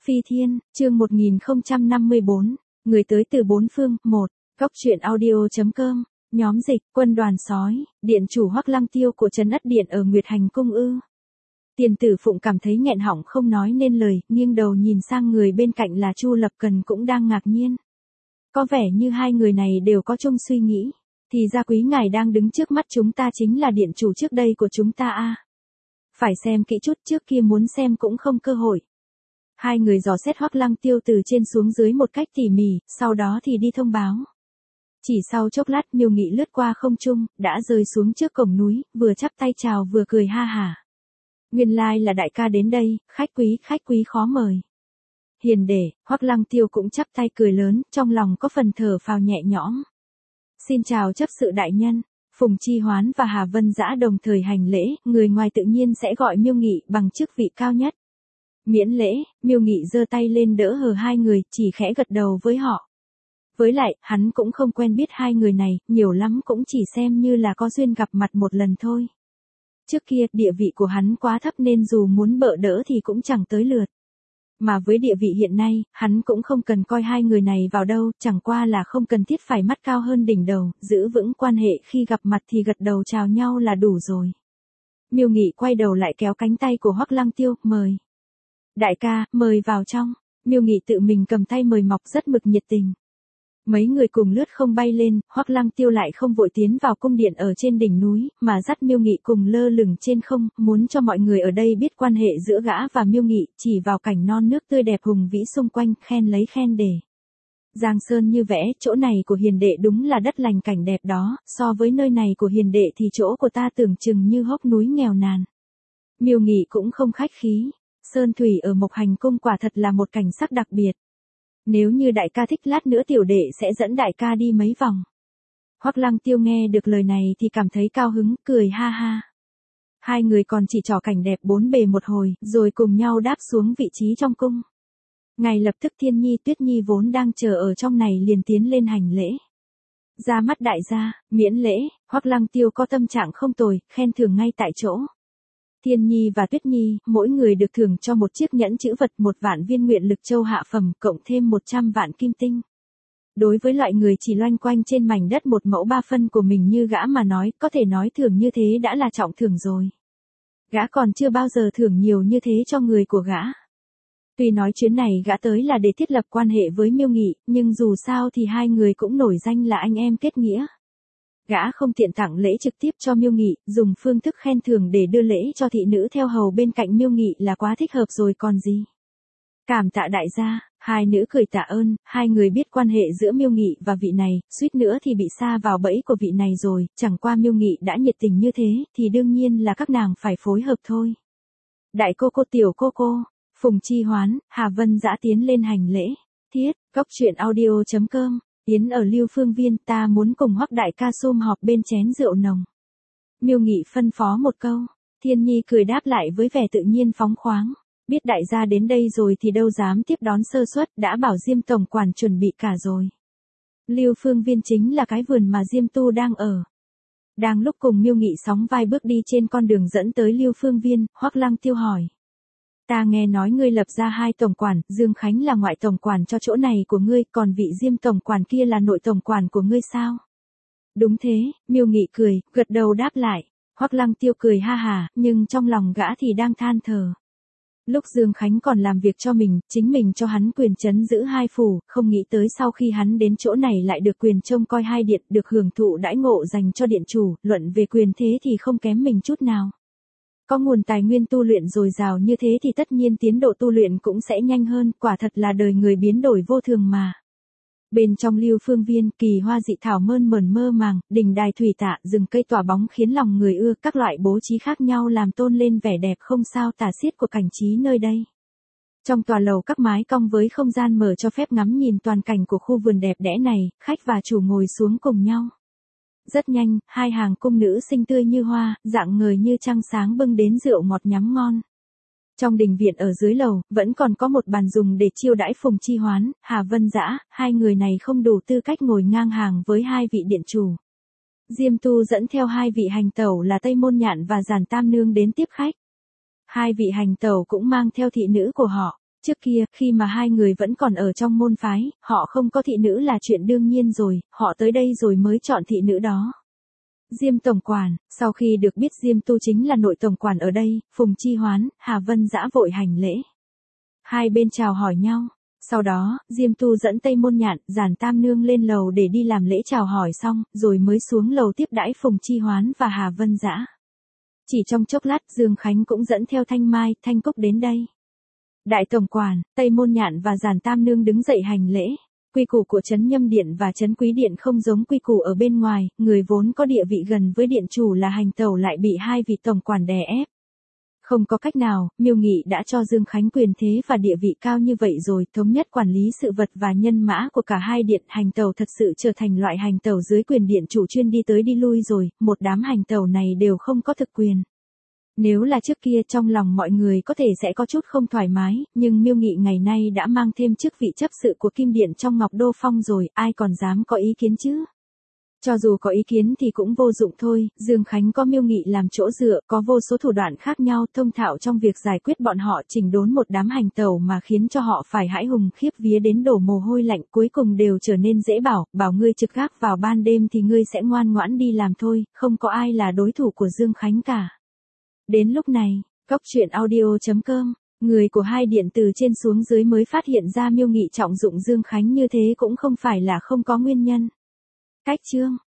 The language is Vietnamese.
Phi Thiên, chương 1054, người tới từ bốn phương, 1, Góc truyện audio.com, nhóm dịch, quân đoàn sói, điện chủ Hoắc Lăng Tiêu của Trấn Ất Điện ở Nguyệt Hành Cung ư. Tiền Tử Phụng cảm thấy nghẹn họng không nói nên lời, nghiêng đầu nhìn sang người bên cạnh là Chu Lập Cần cũng đang ngạc nhiên. Có vẻ như hai người này đều có chung suy nghĩ, thì ra quý ngài đang đứng trước mắt chúng ta chính là điện chủ trước đây của chúng ta à. Phải xem kỹ chút, trước kia muốn xem cũng không cơ hội. Hai người dò xét Hoắc Lăng Tiêu từ trên xuống dưới một cách tỉ mỉ, sau đó thì đi thông báo. Chỉ sau chốc lát Miêu Nghị lướt qua không trung, đã rơi xuống trước cổng núi, vừa chắp tay chào vừa cười ha hả. Nguyên lai là đại ca đến đây, khách quý khó mời. Hiền đệ, Hoắc Lăng Tiêu cũng chắp tay cười lớn, trong lòng có phần thở phào nhẹ nhõm. Xin chào chấp sự đại nhân. Phùng Chi Hoán và Hà Vân Dã đồng thời hành lễ, người ngoài tự nhiên sẽ gọi Miêu Nghị bằng chức vị cao nhất. Miễn lễ, Miêu Nghị giơ tay lên đỡ hờ hai người, chỉ khẽ gật đầu với họ. Với lại, hắn cũng không quen biết hai người này, nhiều lắm cũng chỉ xem như là có duyên gặp mặt một lần thôi. Trước kia, địa vị của hắn quá thấp nên dù muốn bợ đỡ thì cũng chẳng tới lượt. Mà với địa vị hiện nay, hắn cũng không cần coi hai người này vào đâu, chẳng qua là không cần thiết phải mắt cao hơn đỉnh đầu, giữ vững quan hệ khi gặp mặt thì gật đầu chào nhau là đủ rồi. Miêu Nghị quay đầu lại kéo cánh tay của Hoắc Lăng Tiêu, mời. Đại ca, mời vào trong. Miêu Nghị tự mình cầm tay mời mọc rất mực nhiệt tình. Mấy người cùng lướt không bay lên, Hoắc Lăng Tiêu lại không vội tiến vào cung điện ở trên đỉnh núi, mà dắt Miêu Nghị cùng lơ lửng trên không, muốn cho mọi người ở đây biết quan hệ giữa gã và Miêu Nghị, chỉ vào cảnh non nước tươi đẹp hùng vĩ xung quanh, khen lấy khen để. Giang sơn như vẽ, chỗ này của hiền đệ đúng là đất lành cảnh đẹp đó, so với nơi này của hiền đệ thì chỗ của ta tưởng chừng như hốc núi nghèo nàn. Miêu Nghị cũng không khách khí, sơn thủy ở Mộc Hành Cung quả thật là một cảnh sắc đặc biệt. Nếu như đại ca thích lát nữa tiểu đệ sẽ dẫn đại ca đi mấy vòng. Hoắc Lăng Tiêu nghe được lời này thì cảm thấy cao hứng, cười ha ha. Hai người còn chỉ trò cảnh đẹp bốn bề một hồi, rồi cùng nhau đáp xuống vị trí trong cung. Ngay lập tức Thiên Nhi Tuyết Nhi vốn đang chờ ở trong này liền tiến lên hành lễ. Ra mắt đại gia, miễn lễ, Hoắc Lăng Tiêu có tâm trạng không tồi, khen thưởng ngay tại chỗ. Thiên Nhi và Tuyết Nhi, mỗi người được thưởng cho một chiếc nhẫn chữ vật 1 vạn viên nguyện lực châu hạ phẩm, cộng thêm 100 vạn kim tinh. Đối với loại người chỉ loanh quanh trên mảnh đất 1 mẫu 3 phân của mình như gã mà nói, có thể nói thưởng như thế đã là trọng thưởng rồi. Gã còn chưa bao giờ thưởng nhiều như thế cho người của gã. Tuy nói chuyến này gã tới là để thiết lập quan hệ với Miêu Nghị, nhưng dù sao thì hai người cũng nổi danh là anh em kết nghĩa. Gã không tiện tặng lễ trực tiếp cho Miêu Nghị, dùng phương thức khen thưởng để đưa lễ cho thị nữ theo hầu bên cạnh Miêu Nghị là quá thích hợp rồi còn gì. Cảm tạ đại gia, hai nữ cười tạ ơn, hai người biết quan hệ giữa Miêu Nghị và vị này, suýt nữa thì bị sa vào bẫy của vị này rồi, chẳng qua Miêu Nghị đã nhiệt tình như thế, thì đương nhiên là các nàng phải phối hợp thôi. Đại cô cô tiểu cô cô, Phùng Chi Hoán, Hà Vân Dã tiến lên hành lễ. Thiết, Góc truyện audio.com. Tiến ở Lưu Phương Viên, ta muốn cùng Hoắc đại ca sum họp bên chén rượu nồng. Miêu Nghị phân phó một câu, Thiên Nhi cười đáp lại với vẻ tự nhiên phóng khoáng. Biết đại gia đến đây rồi thì đâu dám tiếp đón sơ suất, đã bảo Diêm tổng quản chuẩn bị cả rồi. Lưu Phương Viên chính là cái vườn mà Diêm Tu đang ở. Đang lúc cùng Miêu Nghị sóng vai bước đi trên con đường dẫn tới Lưu Phương Viên, Hoắc Lăng Tiêu hỏi. Ta nghe nói ngươi lập ra 2 tổng quản, Dương Khánh là ngoại tổng quản cho chỗ này của ngươi, còn vị Diêm tổng quản kia là nội tổng quản của ngươi sao? Đúng thế, Miêu Nghị cười, gật đầu đáp lại. Hoắc Lăng Tiêu cười ha hà, nhưng trong lòng gã thì đang than thở. Lúc Dương Khánh còn làm việc cho mình, chính mình cho hắn quyền trấn giữ 2 phủ, không nghĩ tới sau khi hắn đến chỗ này lại được quyền trông coi 2 điện, được hưởng thụ đãi ngộ dành cho điện chủ, luận về quyền thế thì không kém mình chút nào. Có nguồn tài nguyên tu luyện dồi dào như thế thì tất nhiên tiến độ tu luyện cũng sẽ nhanh hơn, quả thật là đời người biến đổi vô thường mà. Bên trong Lưu Phương Viên, kỳ hoa dị thảo mơn mởn mơ màng, đình đài thủy tạ, rừng cây tỏa bóng khiến lòng người ưa, các loại bố trí khác nhau làm tôn lên vẻ đẹp không sao tả xiết của cảnh trí nơi đây. Trong tòa lầu các mái cong với không gian mở cho phép ngắm nhìn toàn cảnh của khu vườn đẹp đẽ này, khách và chủ ngồi xuống cùng nhau. Rất nhanh, 2 hàng cung nữ xinh tươi như hoa, dạng người như trăng sáng bưng đến rượu ngọt nhắm ngon. Trong đình viện ở dưới lầu, vẫn còn có một bàn dùng để chiêu đãi Phùng Chi Hoán, Hà Vân Dã, hai người này không đủ tư cách ngồi ngang hàng với 2 vị điện chủ. Diêm Tu dẫn theo 2 vị hành tẩu là Tây Môn Nhạn và Giản Tam Nương đến tiếp khách. 2 vị hành tẩu cũng mang theo thị nữ của họ. Trước kia, khi mà hai người vẫn còn ở trong môn phái, họ không có thị nữ là chuyện đương nhiên rồi, họ tới đây rồi mới chọn thị nữ đó. Diêm tổng quản, sau khi được biết Diêm Tu chính là nội tổng quản ở đây, Phùng Chi Hoán, Hà Vân Dã vội hành lễ. Hai bên chào hỏi nhau. Sau đó, Diêm Tu dẫn Tây Môn Nhạn, Giản Tam Nương lên lầu để đi làm lễ chào hỏi xong, rồi mới xuống lầu tiếp đãi Phùng Chi Hoán và Hà Vân Dã. Chỉ trong chốc lát, Dương Khánh cũng dẫn theo Thanh Mai, Thanh Cúc đến đây. Đại tổng quản, Tây Môn Nhạn và Giản Tam Nương đứng dậy hành lễ. Quy củ của Trấn Nhâm Điện và Trấn Quý Điện không giống quy củ ở bên ngoài, người vốn có địa vị gần với điện chủ là hành tẩu lại bị hai vị tổng quản đè ép. Không có cách nào, Miêu Nghị đã cho Dương Khánh quyền thế và địa vị cao như vậy rồi, thống nhất quản lý sự vật và nhân mã của cả hai điện, hành tẩu thật sự trở thành loại hành tẩu dưới quyền điện chủ chuyên đi tới đi lui rồi, một đám hành tẩu này đều không có thực quyền. Nếu là trước kia trong lòng mọi người có thể sẽ có chút không thoải mái, nhưng Miêu Nghị ngày nay đã mang thêm chức vị chấp sự của Kim Điện trong Ngọc Đô Phong rồi, ai còn dám có ý kiến chứ? Cho dù có ý kiến thì cũng vô dụng thôi, Dương Khánh có Miêu Nghị làm chỗ dựa, có vô số thủ đoạn khác nhau thông thạo trong việc giải quyết bọn họ chỉnh đốn một đám hành tẩu mà khiến cho họ phải hãi hùng khiếp vía đến đổ mồ hôi lạnh, cuối cùng đều trở nên dễ bảo ngươi trực gác vào ban đêm thì ngươi sẽ ngoan ngoãn đi làm thôi, không có ai là đối thủ của Dương Khánh cả. Đến lúc này, Cóc Truyện Audio.com, người của hai điện từ trên xuống dưới mới phát hiện ra Miêu Nghị trọng dụng Dương Khánh như thế cũng không phải là không có nguyên nhân. Cách chương